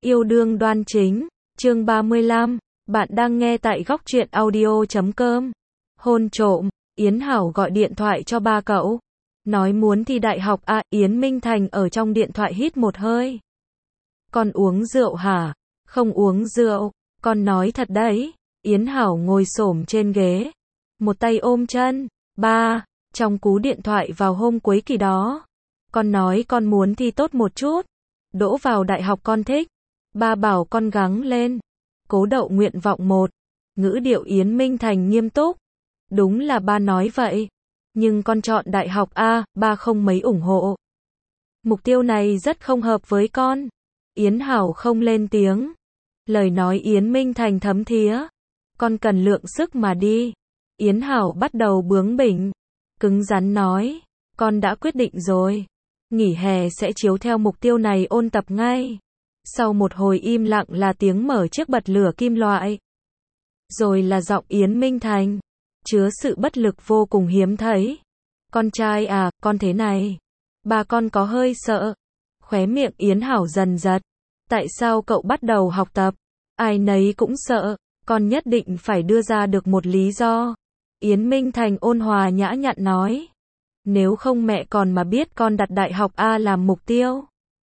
Yêu đương đoan chính, chương 35, bạn đang nghe tại góc truyện audio.com. Hôn trộm, Yến Hảo gọi điện thoại cho ba cậu. Nói muốn thi đại học à, Yến Minh Thành ở trong điện thoại hít một hơi. Con uống rượu hả? Không uống rượu, con nói thật đấy. Yến Hảo ngồi xổm trên ghế, một tay ôm chân. Ba, trong cú điện thoại vào hôm cuối kỳ đó, con nói con muốn thi tốt một chút, đỗ vào đại học con thích. Ba bảo con gắng lên, cố đậu nguyện vọng 1. Ngữ điệu Yến Minh Thành nghiêm túc. Đúng là ba nói vậy, nhưng con chọn đại học A, ba không mấy ủng hộ. Mục tiêu này rất không hợp với con. Yến Hảo không lên tiếng. Lời nói Yến Minh Thành thấm thía. Con cần lượng sức mà đi. Yến Hảo bắt đầu bướng bỉnh, cứng rắn nói, con đã quyết định rồi. Nghỉ hè sẽ chiếu theo mục tiêu này ôn tập ngay. Sau một hồi im lặng là tiếng mở chiếc bật lửa kim loại. Rồi là giọng Yến Minh Thành, chứa sự bất lực vô cùng hiếm thấy. Con trai à, con thế này. Bà con có hơi sợ. Khóe miệng Yến Hảo dần giật. Tại sao cậu bắt đầu học tập? Ai nấy cũng sợ. Con nhất định phải đưa ra được một lý do. Yến Minh Thành ôn hòa nhã nhặn nói. Nếu không mẹ con mà biết con đặt đại học A làm mục tiêu,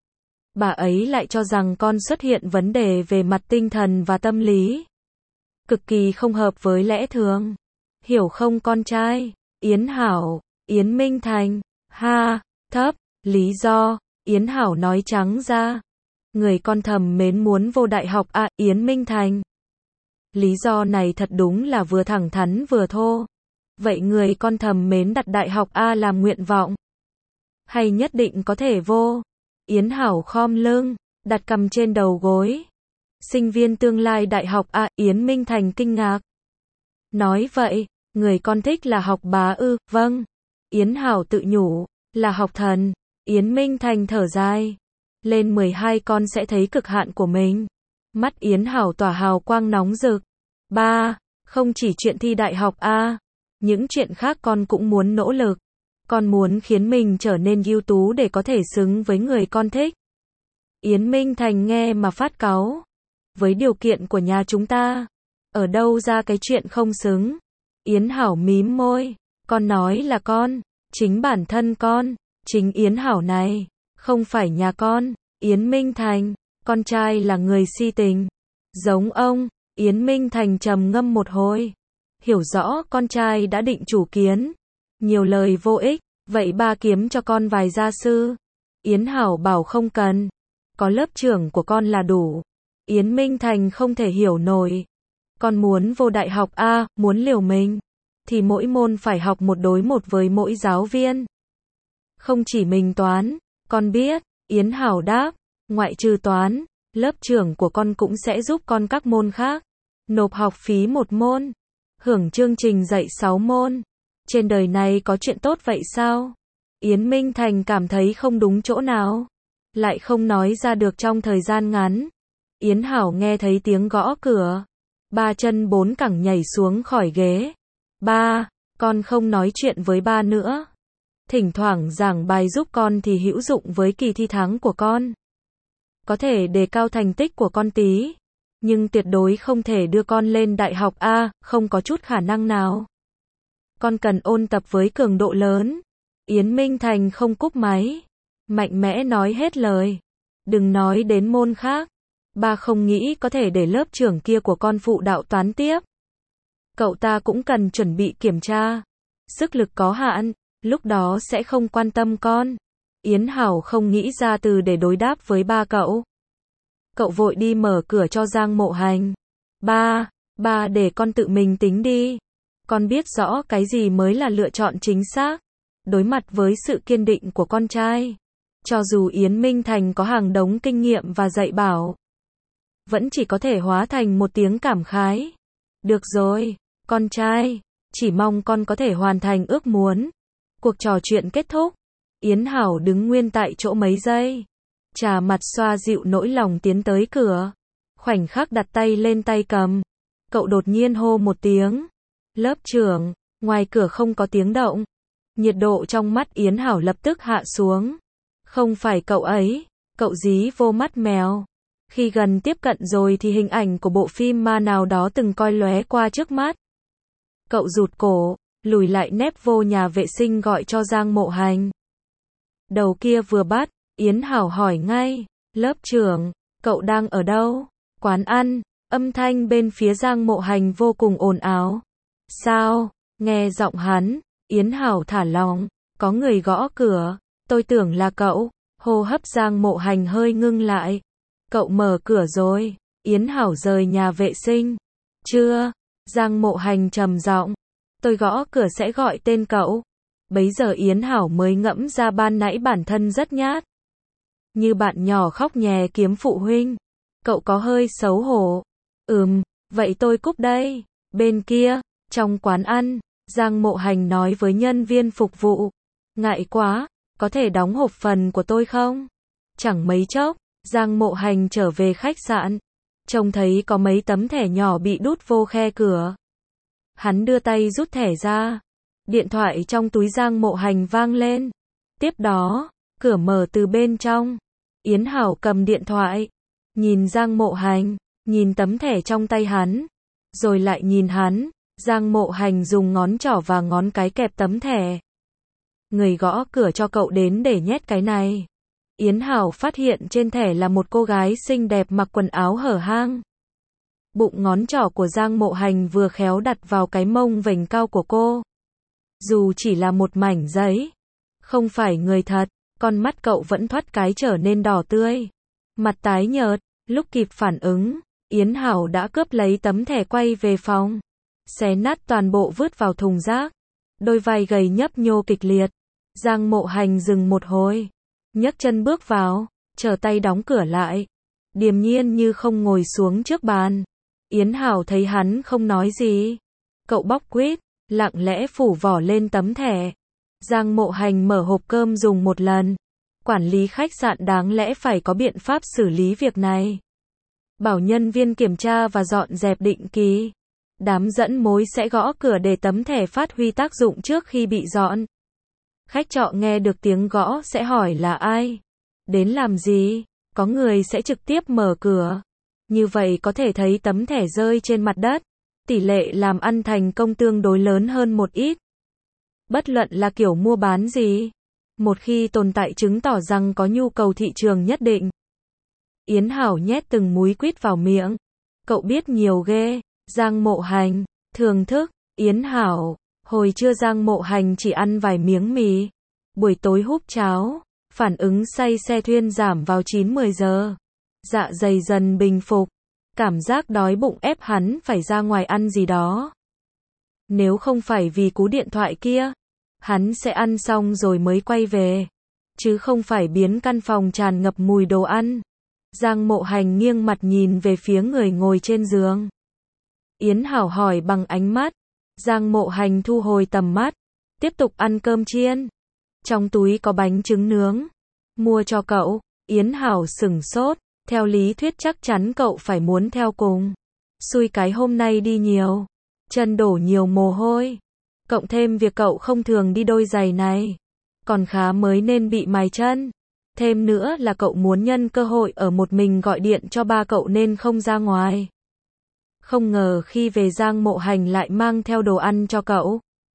bà ấy lại cho rằng con xuất hiện vấn đề về mặt tinh thần và tâm lý. Cực kỳ không hợp với lẽ thường. Hiểu không con trai? Yến Hảo, Yến Minh Thành, ha, thấp, lý do, Yến Hảo nói trắng ra. Người con thầm mến muốn vô đại học A, Yến Minh Thành. Lý do này thật đúng là vừa thẳng thắn vừa thô. Vậy người con thầm mến đặt đại học A làm nguyện vọng, hay nhất định có thể vô? Yến Hảo khom lưng, đặt cằm trên đầu gối. Sinh viên tương lai đại học A, Yến Minh Thành kinh ngạc. Nói vậy, người con thích là học bá ư? Vâng. Yến Hảo tự nhủ, là học thần. Yến Minh Thành thở dài. Lên 12 con sẽ thấy cực hạn của mình. Mắt Yến Hảo tỏa hào quang nóng rực. Ba, không chỉ chuyện thi đại học A, những chuyện khác con cũng muốn nỗ lực. Con muốn khiến mình trở nên ưu tú để có thể xứng với người con thích. Yến Minh Thành nghe mà phát cáu. Với điều kiện của nhà chúng ta, ở đâu ra cái chuyện không xứng? Yến Hảo mím môi. Con nói là con, chính bản thân con, chính Yến Hảo này, không phải nhà con. Yến Minh Thành, con trai là người si tình. Giống ông. Yến Minh Thành trầm ngâm một hồi. Hiểu rõ con trai đã định chủ kiến. Nhiều lời vô ích. Vậy ba kiếm cho con vài gia sư. Yến Hảo bảo không cần. Có lớp trưởng của con là đủ. Yến Minh Thành không thể hiểu nổi. Con muốn vô đại học A, muốn liều mình, thì mỗi môn phải học một đối một với mỗi giáo viên. Không chỉ mình toán, con biết. Yến Hảo đáp. Ngoại trừ toán, lớp trưởng của con cũng sẽ giúp con các môn khác. Nộp học phí một môn, hưởng chương trình dạy 6 môn. Trên đời này có chuyện tốt vậy sao? Yến Minh Thành cảm thấy không đúng chỗ nào, lại không nói ra được trong thời gian ngắn. Yến Hảo nghe thấy tiếng gõ cửa. Ba chân bốn cẳng nhảy xuống khỏi ghế. Ba, con không nói chuyện với ba nữa. Thỉnh thoảng giảng bài giúp con thì hữu dụng với kỳ thi tháng của con. Có thể đề cao thành tích của con tí, nhưng tuyệt đối không thể đưa con lên đại học A, không có chút khả năng nào. Con cần ôn tập với cường độ lớn. Yến Minh Thành không cúp máy, mạnh mẽ nói hết lời. Đừng nói đến môn khác. Ba không nghĩ có thể để lớp trưởng kia của con phụ đạo toán tiếp. Cậu ta cũng cần chuẩn bị kiểm tra. Sức lực có hạn, lúc đó sẽ không quan tâm con. Yến Hảo không nghĩ ra từ để đối đáp với ba cậu. Cậu vội đi mở cửa cho Giang Mộ Hành. Ba để con tự mình tính đi. Con biết rõ cái gì mới là lựa chọn chính xác. Đối mặt với sự kiên định của con trai, cho dù Yến Minh Thành có hàng đống kinh nghiệm và dạy bảo, vẫn chỉ có thể hóa thành một tiếng cảm khái. Được rồi, con trai, chỉ mong con có thể hoàn thành ước muốn. Cuộc trò chuyện kết thúc. Yến Hảo đứng nguyên tại chỗ mấy giây, chà mặt xoa dịu nỗi lòng tiến tới cửa. Khoảnh khắc đặt tay lên tay cầm, cậu đột nhiên hô một tiếng. Lớp trưởng. Ngoài cửa không có tiếng động. Nhiệt độ trong mắt Yến Hảo lập tức hạ xuống. Không phải cậu ấy, cậu dí vô mắt mèo. Khi gần tiếp cận rồi thì hình ảnh của bộ phim ma nào đó từng coi lóe qua trước mắt. Cậu rụt cổ, lùi lại nép vô nhà vệ sinh gọi cho Giang Mộ Hành. Đầu kia vừa bắt, Yến Hảo hỏi ngay, lớp trưởng, cậu đang ở đâu? Quán ăn, âm thanh bên phía Giang Mộ Hành vô cùng ồn ào. Sao? Nghe giọng hắn, Yến Hảo thả lỏng, có người gõ cửa, tôi tưởng là cậu, hô hấp Giang Mộ Hành hơi ngưng lại. Cậu mở cửa rồi, Yến Hảo rời nhà vệ sinh. Chưa, Giang Mộ Hành trầm giọng, tôi gõ cửa sẽ gọi tên cậu. Bấy giờ Yến Hảo mới ngẫm ra ban nãy bản thân rất nhát. Như bạn nhỏ khóc nhè kiếm phụ huynh. Cậu có hơi xấu hổ. Vậy tôi cúp đây. Bên kia, trong quán ăn, Giang Mộ Hành nói với nhân viên phục vụ. Ngại quá, có thể đóng hộp phần của tôi không? Chẳng mấy chốc, Giang Mộ Hành trở về khách sạn. Trông thấy có mấy tấm thẻ nhỏ bị đút vô khe cửa. Hắn đưa tay rút thẻ ra. Điện thoại trong túi Giang Mộ Hành vang lên. Tiếp đó, cửa mở từ bên trong. Yến Hảo cầm điện thoại, nhìn Giang Mộ Hành, nhìn tấm thẻ trong tay hắn, rồi lại nhìn hắn. Giang Mộ Hành dùng ngón trỏ và ngón cái kẹp tấm thẻ. Người gõ cửa cho cậu đến để nhét cái này. Yến Hảo phát hiện trên thẻ là một cô gái xinh đẹp mặc quần áo hở hang. Bụng ngón trỏ của Giang Mộ Hành vừa khéo đặt vào cái mông vành cao của cô. Dù chỉ là một mảnh giấy, không phải người thật, con mắt cậu vẫn thoát cái trở nên đỏ tươi. Mặt tái nhợt, lúc kịp phản ứng, Yến Hảo đã cướp lấy tấm thẻ quay về phòng. Xé nát toàn bộ vứt vào thùng rác. Đôi vai gầy nhấp nhô kịch liệt. Giang Mộ Hành dừng một hồi, nhấc chân bước vào, trở tay đóng cửa lại. Điềm nhiên như không ngồi xuống trước bàn. Yến Hảo thấy hắn không nói gì. Cậu bóc quýt, lặng lẽ phủ vỏ lên tấm thẻ. Giang Mộ Hành mở hộp cơm dùng một lần. Quản lý khách sạn đáng lẽ phải có biện pháp xử lý việc này. Bảo nhân viên kiểm tra và dọn dẹp định kỳ. Đám dẫn mối sẽ gõ cửa để tấm thẻ phát huy tác dụng trước khi bị dọn. Khách trọ nghe được tiếng gõ sẽ hỏi là ai? Đến làm gì? Có người sẽ trực tiếp mở cửa. Như vậy có thể thấy tấm thẻ rơi trên mặt đất. Tỷ lệ làm ăn thành công tương đối lớn hơn một ít. Bất luận là kiểu mua bán gì, một khi tồn tại chứng tỏ rằng có nhu cầu thị trường nhất định. Yến Hảo nhét từng múi quýt vào miệng. Cậu biết nhiều ghê. Giang Mộ Hành, thưởng thức. Yến Hảo, hồi trưa Giang Mộ Hành chỉ ăn vài miếng mì. Buổi tối húp cháo. Phản ứng say xe thuyên giảm vào 9-10 giờ. Dạ dày dần bình phục. Cảm giác đói bụng ép hắn phải ra ngoài ăn gì đó. Nếu không phải vì cú điện thoại kia, hắn sẽ ăn xong rồi mới quay về. Chứ không phải biến căn phòng tràn ngập mùi đồ ăn. Giang Mộ Hành nghiêng mặt nhìn về phía người ngồi trên giường. Yến Hảo hỏi bằng ánh mắt. Giang Mộ Hành thu hồi tầm mắt. Tiếp tục ăn cơm chiên. Trong túi có bánh trứng nướng. Mua cho cậu. Yến Hảo sửng sốt. Theo lý thuyết chắc chắn cậu phải muốn theo cùng. Xui cái hôm nay đi nhiều. Chân đổ nhiều mồ hôi. Cộng thêm việc cậu không thường đi đôi giày này. Còn khá mới nên bị mài chân. Thêm nữa là cậu muốn nhân cơ hội ở một mình gọi điện cho ba cậu nên không ra ngoài. Không ngờ khi về Giang Mộ Hành lại mang theo đồ ăn cho cậu.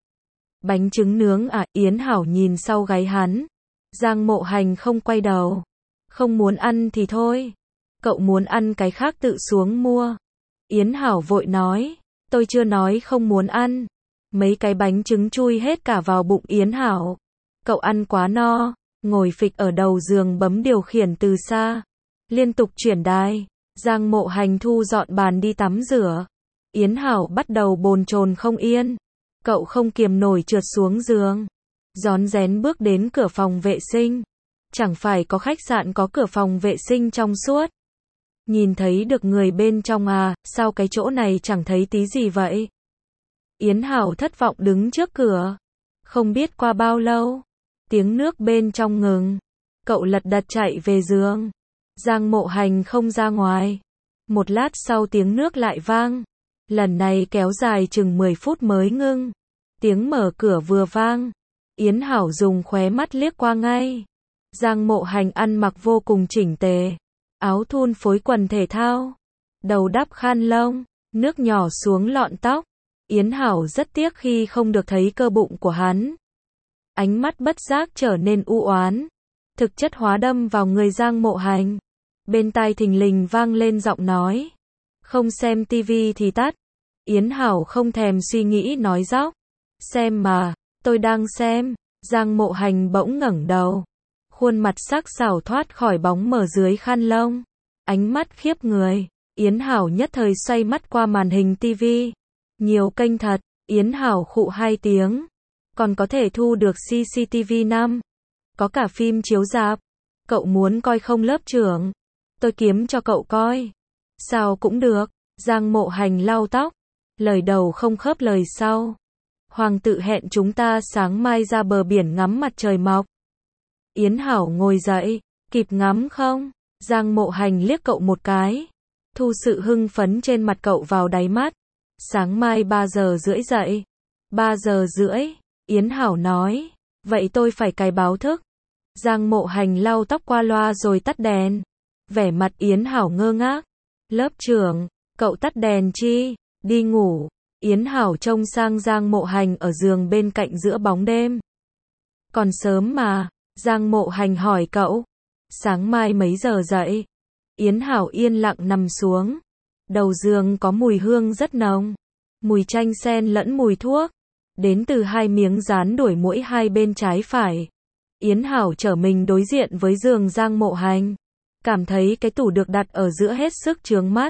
Bánh trứng nướng à? Yến Hảo nhìn sau gáy hắn. Giang Mộ Hành không quay đầu. Không muốn ăn thì thôi. Cậu muốn ăn cái khác tự xuống mua. Yến Hảo vội nói. Tôi chưa nói không muốn ăn. Mấy cái bánh trứng chui hết cả vào bụng Yến Hảo. Cậu ăn quá no. Ngồi phịch ở đầu giường bấm điều khiển từ xa. Liên tục chuyển đài. Giang Mộ Hành thu dọn bàn đi tắm rửa. Yến Hảo bắt đầu bồn chồn không yên. Cậu không kiềm nổi trượt xuống giường. Rón rén bước đến cửa phòng vệ sinh. Chẳng phải có khách sạn có cửa phòng vệ sinh trong suốt. Nhìn thấy được người bên trong à, sao cái chỗ này chẳng thấy tí gì vậy? Yến Hảo thất vọng đứng trước cửa. Không biết qua bao lâu, tiếng nước bên trong ngừng. Cậu lật đật chạy về giường. Giang Mộ Hành không ra ngoài. Một lát sau tiếng nước lại vang. Lần này kéo dài chừng 10 phút mới ngưng. Tiếng mở cửa vừa vang. Yến Hảo dùng khóe mắt liếc qua ngay. Giang Mộ Hành ăn mặc vô cùng chỉnh tề. áo thun phối quần thể thao, đầu đắp khăn lông, nước nhỏ xuống lọn tóc. Yến Hảo rất tiếc khi không được thấy cơ bụng của hắn. Ánh mắt bất giác trở nên u oán, thực chất hóa đâm vào người Giang Mộ Hành. Bên tai thình lình vang lên giọng nói, không xem tivi thì tắt. Yến Hảo không thèm suy nghĩ nói dóc, xem mà, tôi đang xem. Giang Mộ Hành bỗng ngẩng đầu, khuôn mặt sắc sảo thoát khỏi bóng mờ dưới khăn lông, ánh mắt khiếp người. Yến Hảo nhất thời xoay mắt qua màn hình tivi, nhiều kênh thật. Yến Hảo khụ 2 tiếng, còn có thể thu được CCTV 5, có cả phim chiếu rạp. Cậu muốn coi không lớp trưởng? Tôi kiếm cho cậu coi. Sao cũng được. Giang Mộ Hành lau tóc, lời đầu không khớp lời sau. Hoàng tự hẹn chúng ta sáng mai ra bờ biển ngắm mặt trời mọc. Yến Hảo ngồi dậy, kịp ngắm không? Giang Mộ Hành liếc cậu một cái, thu sự hưng phấn trên mặt cậu vào đáy mắt. Sáng mai 3 giờ rưỡi dậy. 3 giờ rưỡi, Yến Hảo nói, vậy tôi phải cài báo thức. Giang Mộ Hành lau tóc qua loa rồi tắt đèn. Vẻ mặt Yến Hảo ngơ ngác. Lớp trưởng, cậu tắt đèn chi? Đi ngủ. Yến Hảo trông sang Giang Mộ Hành ở giường bên cạnh giữa bóng đêm. Còn sớm mà. Giang Mộ Hành hỏi cậu, sáng mai mấy giờ dậy? Yến Hảo yên lặng nằm xuống. Đầu giường có mùi hương rất nồng, mùi chanh sen lẫn mùi thuốc, đến từ 2 miếng dán đuổi muỗi hai bên trái phải. Yến Hảo trở mình đối diện với giường Giang Mộ Hành, cảm thấy cái tủ được đặt ở giữa hết sức chướng mắt.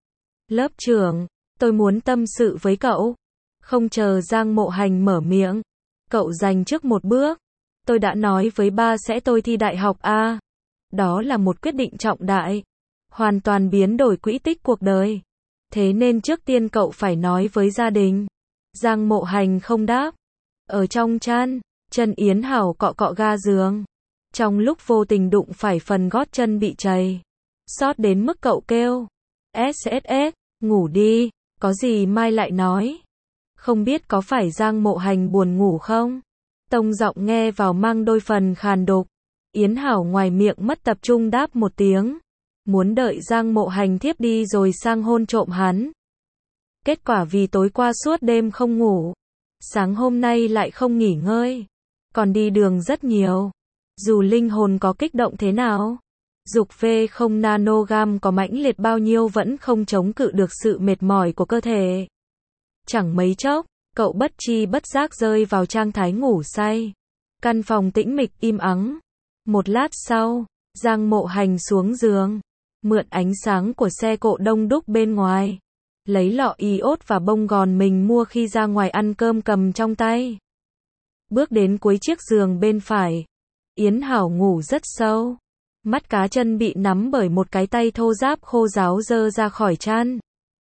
Lớp trưởng, tôi muốn tâm sự với cậu. Không chờ Giang Mộ Hành mở miệng, cậu giành trước một bước. Tôi đã nói với ba sẽ tôi thi đại học A. Đó là một quyết định trọng đại, hoàn toàn biến đổi quỹ tích cuộc đời. Thế nên trước tiên cậu phải nói với gia đình. Giang Mộ Hành không đáp. Ở trong chăn, chân Yến Hảo cọ cọ ga giường. Trong lúc vô tình đụng phải phần gót chân bị trầy, xót đến mức cậu kêu SSS, ngủ đi, có gì mai lại nói. Không biết có phải Giang Mộ Hành buồn ngủ không? Tông giọng nghe vào mang đôi phần khàn đục. Yến Hảo ngoài miệng mất tập trung đáp một tiếng, muốn đợi Giang Mộ Hành thiếp đi rồi sang hôn trộm hắn. Kết quả vì tối qua suốt đêm không ngủ, sáng hôm nay lại không nghỉ ngơi, còn đi đường rất nhiều. Dù linh hồn có kích động thế nào, dục V0 nanogam có mãnh liệt bao nhiêu vẫn không chống cự được sự mệt mỏi của cơ thể. Chẳng mấy chốc, cậu bất tri bất giác rơi vào trạng thái ngủ say. Căn phòng tĩnh mịch im ắng. Một lát sau, Giang Mộ Hành xuống giường, mượn ánh sáng của xe cộ đông đúc bên ngoài, lấy lọ iốt và bông gòn mình mua khi ra ngoài ăn cơm cầm trong tay. Bước đến cuối chiếc giường bên phải, Yến Hảo ngủ rất sâu. Mắt cá chân bị nắm bởi một cái tay thô ráp khô ráo giơ ra khỏi chăn.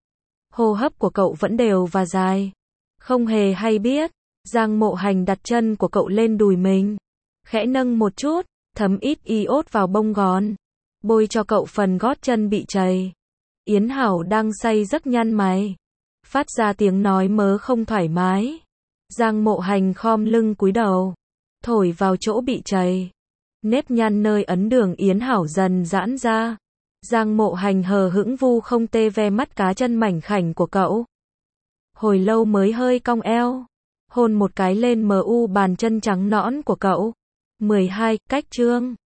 Hô hấp của cậu vẫn đều và dài. Không hề hay biết, Giang Mộ Hành đặt chân của cậu lên đùi mình, khẽ nâng một chút, thấm ít iốt vào bông gòn, bôi cho cậu phần gót chân bị trầy. Yến Hảo đang say giấc nhăn mày, phát ra tiếng nói mớ không thoải mái. Giang Mộ Hành khom lưng cúi đầu, thổi vào chỗ bị trầy. Nếp nhăn nơi ấn đường Yến Hảo dần giãn ra. Giang Mộ Hành hờ hững vu không tê ve mắt cá chân mảnh khảnh của cậu. Hồi lâu mới hơi cong eo, hôn một cái lên mu bàn chân trắng nõn của cậu. 12. Cách chương